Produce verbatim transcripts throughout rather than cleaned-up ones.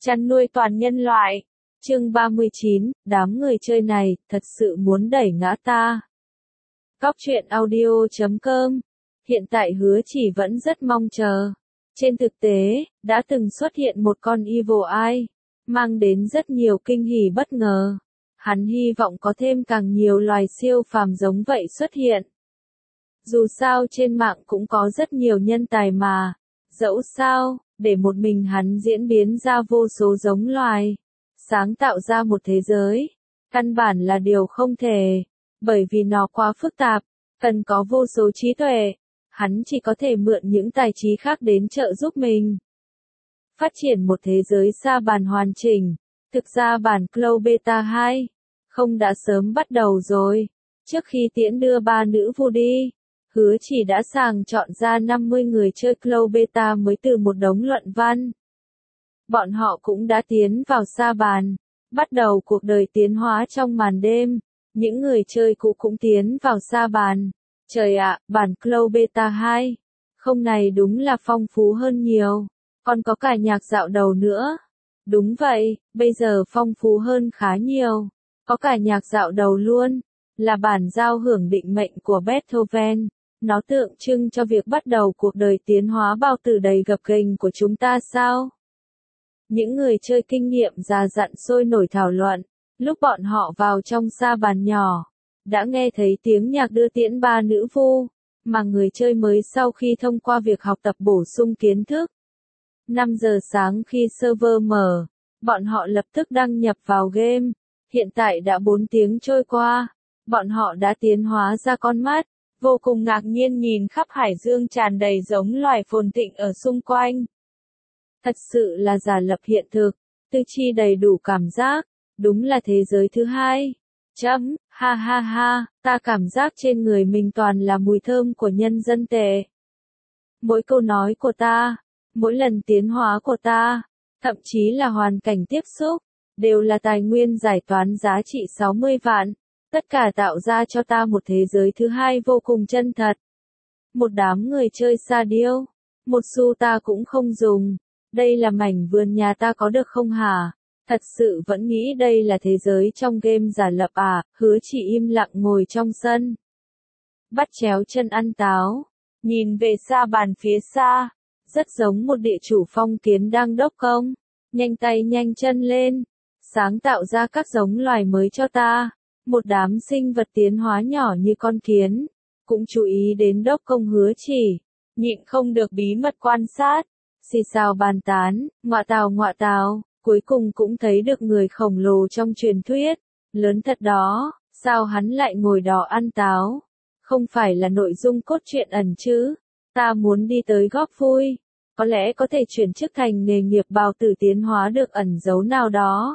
Chăn nuôi toàn nhân loại. Chương ba mươi chín, đám người chơi này, thật sự muốn đẩy ngã ta. Góc truyện audio chấm com. Hiện tại Hứa Chỉ vẫn rất mong chờ. Trên thực tế, đã từng xuất hiện một con Evil Eye, mang đến rất nhiều kinh hỉ bất ngờ. Hắn hy vọng có thêm càng nhiều loài siêu phàm giống vậy xuất hiện. Dù sao trên mạng cũng có rất nhiều nhân tài mà. Dẫu sao, để một mình hắn diễn biến ra vô số giống loài, sáng tạo ra một thế giới, căn bản là điều không thể, bởi vì nó quá phức tạp, cần có vô số trí tuệ, hắn chỉ có thể mượn những tài trí khác đến trợ giúp mình. Phát triển một thế giới sa bàn hoàn chỉnh, thực ra bản Cloud Beta hai, không đã sớm bắt đầu rồi, trước khi tiễn đưa ba nữ vu đi. Hứa Chỉ đã sàng chọn ra năm mươi người chơi Cloud Beta mới từ một đống luận văn. Bọn họ cũng đã tiến vào sa bàn, bắt đầu cuộc đời tiến hóa trong màn đêm. Những người chơi cũ cũng tiến vào sa bàn. Trời ạ, bản Cloud Beta hai, không này đúng là phong phú hơn nhiều. Còn có cả nhạc dạo đầu nữa. Đúng vậy, bây giờ phong phú hơn khá nhiều. Có cả nhạc dạo đầu luôn, là bản giao hưởng định mệnh của Beethoven. Nó tượng trưng cho việc bắt đầu cuộc đời tiến hóa bao tử đầy gập ghềnh của chúng ta sao? Những người chơi kinh nghiệm già dặn sôi nổi thảo luận, lúc bọn họ vào trong sa bàn nhỏ, đã nghe thấy tiếng nhạc đưa tiễn ba nữ vu, mà người chơi mới sau khi thông qua việc học tập bổ sung kiến thức. năm giờ sáng khi server mở, bọn họ lập tức đăng nhập vào game, hiện tại đã bốn tiếng trôi qua, bọn họ đã tiến hóa ra con mắt. Vô cùng ngạc nhiên nhìn khắp hải dương tràn đầy giống loài phồn thịnh ở xung quanh. Thật sự là giả lập hiện thực, tư chi đầy đủ cảm giác, đúng là thế giới thứ hai. Chấm, ha ha ha, ta cảm giác trên người mình toàn là mùi thơm của nhân dân tệ. Mỗi câu nói của ta, mỗi lần tiến hóa của ta, thậm chí là hoàn cảnh tiếp xúc, đều là tài nguyên giải toán giá trị sáu mươi vạn. Tất cả tạo ra cho ta một thế giới thứ hai vô cùng chân thật. Một đám người chơi sa điêu. Một xu ta cũng không dùng. Đây là mảnh vườn nhà ta có được không hả? Thật sự vẫn nghĩ đây là thế giới trong game giả lập à? Hứa Chỉ im lặng ngồi trong sân. Bắt chéo chân ăn táo. Nhìn về sa bàn phía xa. Rất giống một địa chủ phong kiến đang đốc công. Nhanh tay nhanh chân lên. Sáng tạo ra các giống loài mới cho ta. Một đám sinh vật tiến hóa nhỏ như con kiến, cũng chú ý đến đốc công Hứa Chỉ, nhịn không được bí mật quan sát, xì xào bàn tán, ngọa tào ngọa tào, cuối cùng cũng thấy được người khổng lồ trong truyền thuyết, lớn thật đó, sao hắn lại ngồi đó ăn táo, không phải là nội dung cốt truyện ẩn chứ, ta muốn đi tới góp vui, có lẽ có thể chuyển chức thành nghề nghiệp bào tử tiến hóa được ẩn giấu nào đó.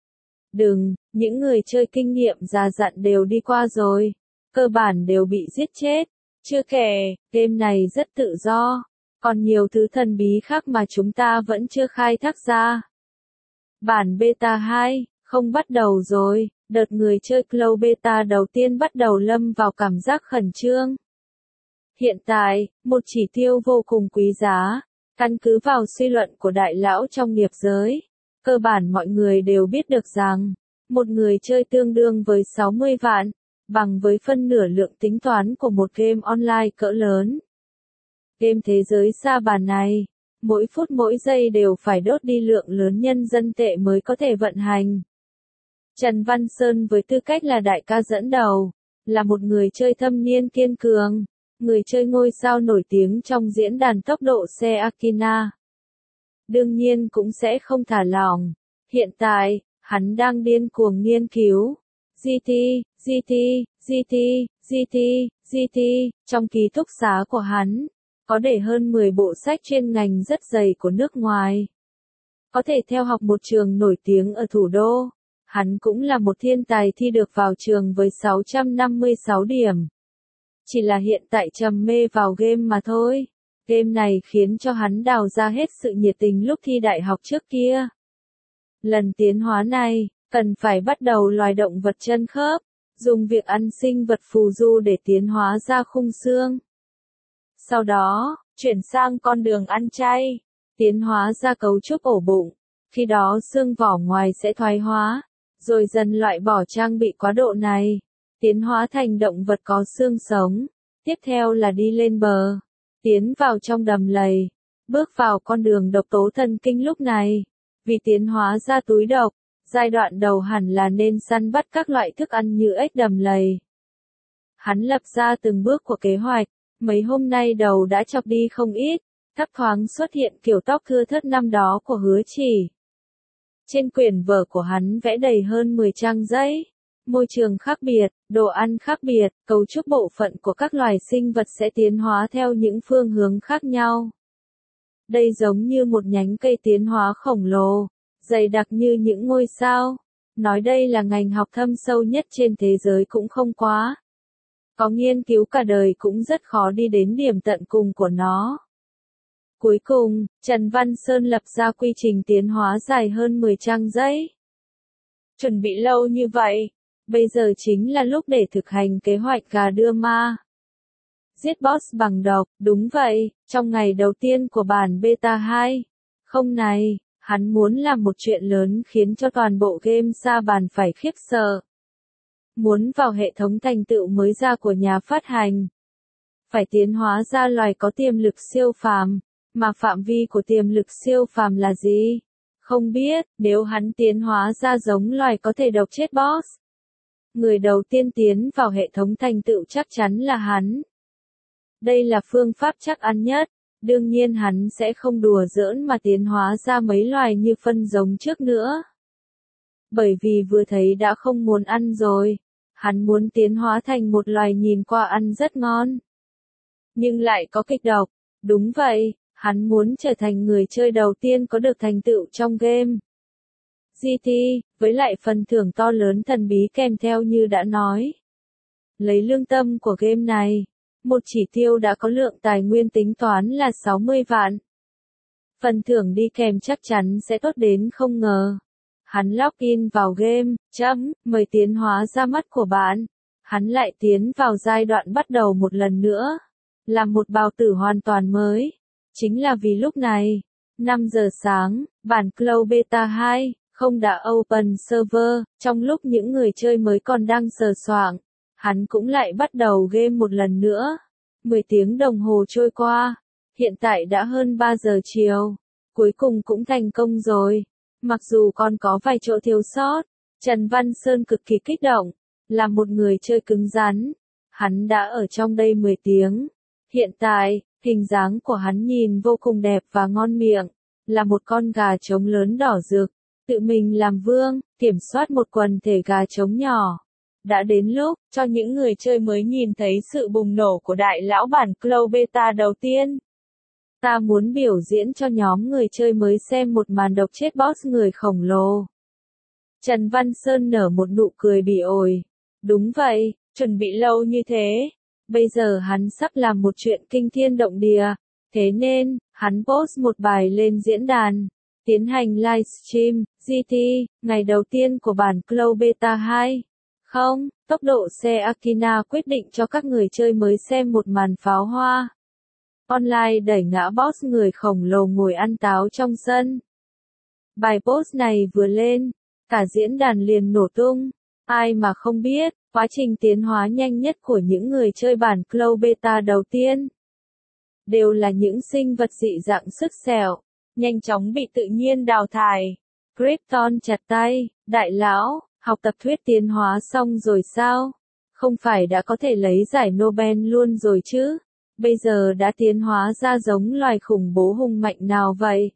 Đừng, những người chơi kinh nghiệm già dặn đều đi qua rồi, cơ bản đều bị giết chết, chưa kể, game này rất tự do, còn nhiều thứ thần bí khác mà chúng ta vẫn chưa khai thác ra. Bản Beta hai, không bắt đầu rồi, đợt người chơi Cloud Beta đầu tiên bắt đầu lâm vào cảm giác khẩn trương. Hiện tại, một chỉ tiêu vô cùng quý giá, căn cứ vào suy luận của đại lão trong nghiệp giới. Cơ bản mọi người đều biết được rằng, một người chơi tương đương với sáu mươi vạn, bằng với phân nửa lượng tính toán của một game online cỡ lớn. Game thế giới sa bàn này, mỗi phút mỗi giây đều phải đốt đi lượng lớn nhân dân tệ mới có thể vận hành. Trần Văn Sơn với tư cách là đại ca dẫn đầu, là một người chơi thâm niên kiên cường, người chơi ngôi sao nổi tiếng trong diễn đàn tốc độ xe Akina. Đương nhiên cũng sẽ không thả lỏng. Hiện tại, hắn đang điên cuồng nghiên cứu. giê tê, giê tê, giê tê, giê tê, giê tê, trong ký túc xá của hắn, có để hơn mười bộ sách chuyên ngành rất dày của nước ngoài. Có thể theo học một trường nổi tiếng ở thủ đô. Hắn cũng là một thiên tài thi được vào trường với sáu trăm năm mươi sáu điểm. Chỉ là hiện tại trầm mê vào game mà thôi. Game này khiến cho hắn đào ra hết sự nhiệt tình lúc thi đại học trước kia. Lần tiến hóa này, cần phải bắt đầu loài động vật chân khớp, dùng việc ăn sinh vật phù du để tiến hóa ra khung xương. Sau đó, chuyển sang con đường ăn chay, tiến hóa ra cấu trúc ổ bụng, Khi đó xương vỏ ngoài sẽ thoái hóa, rồi dần loại bỏ trang bị quá độ này, tiến hóa thành động vật có xương sống. Tiếp theo là đi lên bờ, tiến vào trong đầm lầy, bước vào con đường độc tố thần kinh lúc này. Vì tiến hóa ra túi độc, giai đoạn đầu hẳn là nên săn bắt các loại thức ăn như ếch đầm lầy. Hắn lập ra từng bước của kế hoạch, mấy hôm nay đầu đã chọc đi không ít, thấp thoáng xuất hiện kiểu tóc thưa thớt năm đó của Hứa Chỉ. Trên quyển vở của hắn vẽ đầy hơn mười trang giấy. Môi trường khác biệt, đồ ăn khác biệt, cấu trúc bộ phận của các loài sinh vật sẽ tiến hóa theo những phương hướng khác nhau. Đây giống như một nhánh cây tiến hóa khổng lồ, dày đặc như những ngôi sao. Nói đây là ngành học thâm sâu nhất trên thế giới cũng không quá. Có nghiên cứu cả đời cũng rất khó đi đến điểm tận cùng của nó. Cuối cùng, Trần Văn Sơn lập ra quy trình tiến hóa dài hơn mười trang giấy. Chuẩn bị lâu như vậy, bây giờ chính là lúc để thực hành kế hoạch gà đưa ma. Giết boss bằng độc, đúng vậy, trong ngày đầu tiên của bản beta hai. Không này, hắn muốn làm một chuyện lớn khiến cho toàn bộ game sa bàn phải khiếp sợ. Muốn vào hệ thống thành tựu mới ra của nhà phát hành. Phải tiến hóa ra loài có tiềm lực siêu phàm, mà phạm vi của tiềm lực siêu phàm là gì? Không biết, nếu hắn tiến hóa ra giống loài có thể độc chết boss. Người đầu tiên tiến vào hệ thống thành tựu chắc chắn là hắn. Đây là phương pháp chắc ăn nhất, đương nhiên hắn sẽ không đùa giỡn mà tiến hóa ra mấy loài như phân giống trước nữa. Bởi vì vừa thấy đã không muốn ăn rồi, hắn muốn tiến hóa thành một loài nhìn qua ăn rất ngon. Nhưng lại có kịch độc, đúng vậy, hắn muốn trở thành người chơi đầu tiên có được thành tựu trong game. giê tê, với lại phần thưởng to lớn thần bí kèm theo như đã nói. Lấy lương tâm của game này, một chỉ tiêu đã có lượng tài nguyên tính toán là sáu mươi vạn. Phần thưởng đi kèm chắc chắn sẽ tốt đến không ngờ. Hắn login vào game, chấm, mời tiến hóa ra mắt của bạn. Hắn lại tiến vào giai đoạn bắt đầu một lần nữa. Là một bào tử hoàn toàn mới. Chính là vì lúc này, năm giờ sáng, bản Cloud Beta hai, không đã open server, trong lúc những người chơi mới còn đang sờ soạng, hắn cũng lại bắt đầu game một lần nữa. mười tiếng đồng hồ trôi qua, hiện tại đã hơn ba giờ chiều, cuối cùng cũng thành công rồi. Mặc dù còn có vài chỗ thiếu sót, Trần Văn Sơn cực kỳ kích động, là một người chơi cứng rắn. Hắn đã ở trong đây mười tiếng. Hiện tại, hình dáng của hắn nhìn vô cùng đẹp và ngon miệng, là một con gà trống lớn đỏ rực, tự mình làm vương, kiểm soát một quần thể gà trống nhỏ. Đã đến lúc, cho những người chơi mới nhìn thấy sự bùng nổ của đại lão bản Cloud Beta đầu tiên. Ta muốn biểu diễn cho nhóm người chơi mới xem một màn độc chết boss người khổng lồ. Trần Văn Sơn nở một nụ cười bỉ ổi. Đúng vậy, chuẩn bị lâu như thế. Bây giờ hắn sắp làm một chuyện kinh thiên động địa. Thế nên, hắn post một bài lên diễn đàn. Tiến hành livestream, giê tê, ngày đầu tiên của bản Cloud Beta hai. Không, tốc độ xe Akina quyết định cho các người chơi mới xem một màn pháo hoa. Online đẩy ngã boss người khổng lồ ngồi ăn táo trong sân. Bài post này vừa lên, cả diễn đàn liền nổ tung. Ai mà không biết, quá trình tiến hóa nhanh nhất của những người chơi bản Cloud Beta đầu tiên. Đều là những sinh vật dị dạng sức sẹo, nhanh chóng bị tự nhiên đào thải. Krypton chặt tay, đại lão, học tập thuyết tiến hóa xong rồi sao? Không phải đã có thể lấy giải Nobel luôn rồi chứ? Bây giờ đã tiến hóa ra giống loài khủng bố hùng mạnh nào vậy?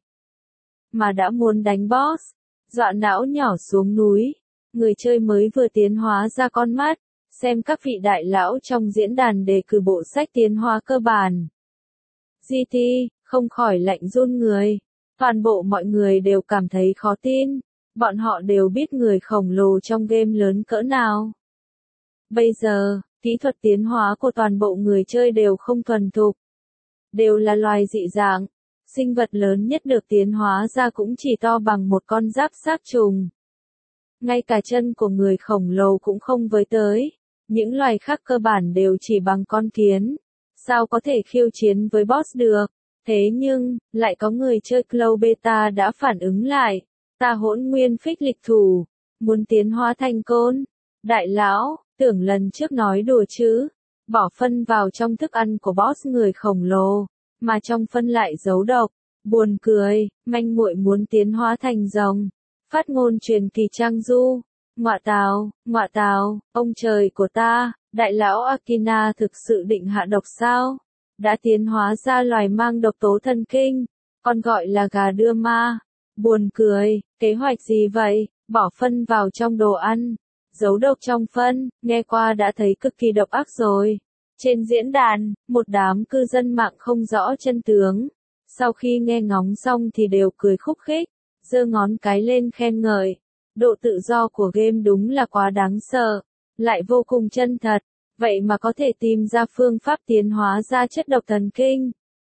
Mà đã muốn đánh boss, dọa não nhỏ xuống núi. Người chơi mới vừa tiến hóa ra con mắt, xem các vị đại lão trong diễn đàn đề cử bộ sách tiến hóa cơ bản. giê tê, không khỏi lạnh run người. Toàn bộ mọi người đều cảm thấy khó tin. Bọn họ đều biết người khổng lồ trong game lớn cỡ nào. Bây giờ, kỹ thuật tiến hóa của toàn bộ người chơi đều không thuần thục. Đều là loài dị dạng. Sinh vật lớn nhất được tiến hóa ra cũng chỉ to bằng một con giáp xác trùng. Ngay cả chân của người khổng lồ cũng không với tới. Những loài khác cơ bản đều chỉ bằng con kiến. Sao có thể khiêu chiến với boss được? Thế nhưng, lại có người chơi Cloud Beta đã phản ứng lại. Ta hỗn nguyên phích lịch thủ, muốn tiến hóa thành côn. Đại lão, tưởng lần trước nói đùa chứ, bỏ phân vào trong thức ăn của boss người khổng lồ, mà trong phân lại giấu độc. Buồn cười, manh muội muốn tiến hóa thành rồng. Phát ngôn truyền kỳ trang du. Ngọa tào, ngọa tào, ông trời của ta, đại lão Akina thực sự định hạ độc sao? Đã tiến hóa ra loài mang độc tố thần kinh, còn gọi là gà đưa ma. Buồn cười, kế hoạch gì vậy? Bỏ phân vào trong đồ ăn, giấu độc trong phân, nghe qua đã thấy cực kỳ độc ác rồi. Trên diễn đàn, một đám cư dân mạng không rõ chân tướng. Sau khi nghe ngóng xong thì đều cười khúc khích, giơ ngón cái lên khen ngợi. Độ tự do của game đúng là quá đáng sợ, lại vô cùng chân thật, vậy mà có thể tìm ra phương pháp tiến hóa ra chất độc thần kinh.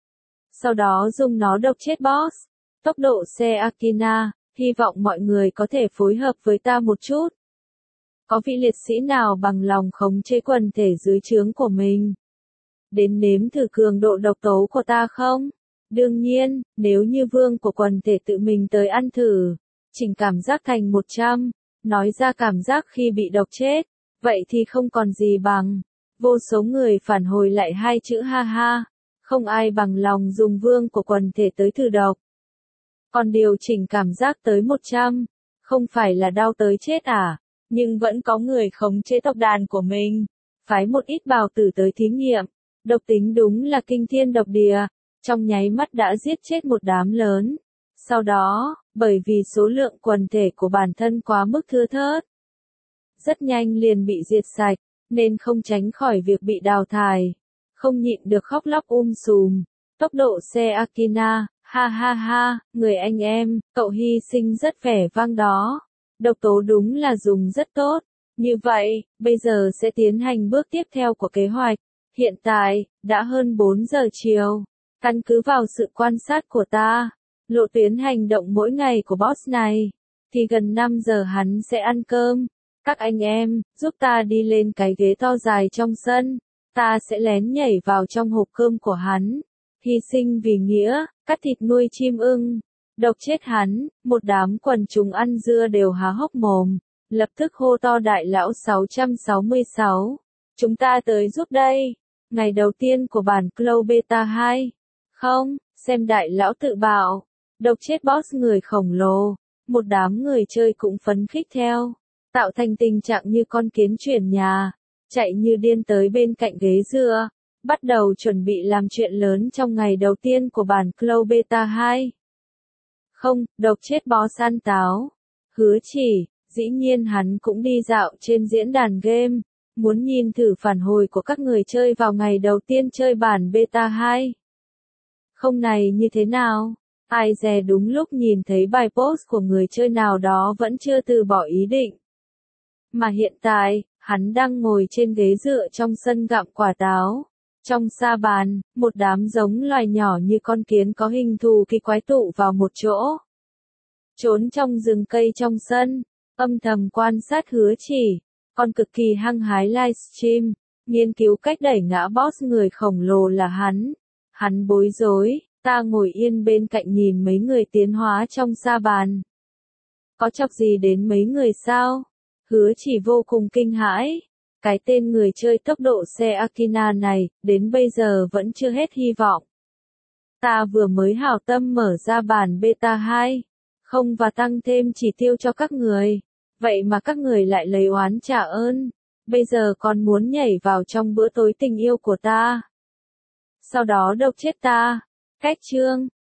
Sau đó dùng nó độc chết boss. Tốc độ xe Akina, hy vọng mọi người có thể phối hợp với ta một chút. Có vị liệt sĩ nào bằng lòng khống chế quần thể dưới trướng của mình? Đến nếm thử cường độ độc tố của ta không? Đương nhiên, nếu như vương của quần thể tự mình tới ăn thử, chỉnh cảm giác thành một trăm, nói ra cảm giác khi bị độc chết, vậy thì không còn gì bằng. Vô số người phản hồi lại hai chữ ha ha, không ai bằng lòng dùng vương của quần thể tới thử độc. Còn điều chỉnh cảm giác tới một trăm, không phải là đau tới chết à? Nhưng vẫn có người khống chế tộc đàn của mình, phái một ít bào tử tới thí nghiệm, độc tính đúng là kinh thiên độc địa, trong nháy mắt đã giết chết một đám lớn. Sau đó, bởi vì số lượng quần thể của bản thân quá mức thưa thớt, rất nhanh liền bị diệt sạch, nên không tránh khỏi việc bị đào thải. Không nhịn được khóc lóc um sùm. Tốc độ xe Akina, ha ha ha, người anh em, cậu hy sinh rất vẻ vang đó. Độc tố đúng là dùng rất tốt. Như vậy, bây giờ sẽ tiến hành bước tiếp theo của kế hoạch. Hiện tại, đã hơn bốn giờ chiều. Căn cứ vào sự quan sát của ta, lộ tuyến hành động mỗi ngày của boss này, thì gần năm giờ hắn sẽ ăn cơm. Các anh em, giúp ta đi lên cái ghế to dài trong sân. Ta sẽ lén nhảy vào trong hộp cơm của hắn. Hy sinh vì nghĩa, cắt thịt nuôi chim ưng. Độc chết hắn, một đám quần chúng ăn dưa đều há hốc mồm. Lập tức hô to đại lão sáu sáu sáu. Chúng ta tới giúp đây. Ngày đầu tiên của bản Clow Beta hai. Không, xem đại lão tự bạo. Độc chết boss người khổng lồ. Một đám người chơi cũng phấn khích theo. Tạo thành tình trạng như con kiến chuyển nhà. Chạy như điên tới bên cạnh ghế dựa. Bắt đầu chuẩn bị làm chuyện lớn trong ngày đầu tiên của bản Clow Beta hai. Không, độc chết boss ăn táo. Hứa chỉ, dĩ nhiên hắn cũng đi dạo trên diễn đàn game. Muốn nhìn thử phản hồi của các người chơi vào ngày đầu tiên chơi bản Beta hai. Không này như thế nào? Ai dè đúng lúc nhìn thấy bài post của người chơi nào đó vẫn chưa từ bỏ ý định. Mà hiện tại, hắn đang ngồi trên ghế dựa trong sân gặm quả táo. Trong sa bàn, một đám giống loài nhỏ như con kiến có hình thù kỳ quái tụ vào một chỗ. Trốn trong rừng cây trong sân, âm thầm quan sát Hứa Chỉ, còn cực kỳ hăng hái livestream, nghiên cứu cách đẩy ngã boss người khổng lồ là hắn. Hắn bối rối, ta ngồi yên bên cạnh nhìn mấy người tiến hóa trong sa bàn. Có chọc gì đến mấy người sao? Hứa Chỉ vô cùng kinh hãi. Cái tên người chơi tốc độ xe Akina này, đến bây giờ vẫn chưa hết hy vọng. Ta vừa mới hảo tâm mở ra bản Beta hai, không và tăng thêm chỉ tiêu cho các người. Vậy mà các người lại lấy oán trả ơn. Bây giờ còn muốn nhảy vào trong bữa tối tình yêu của ta. Sau đó độc chết ta. Cách chương.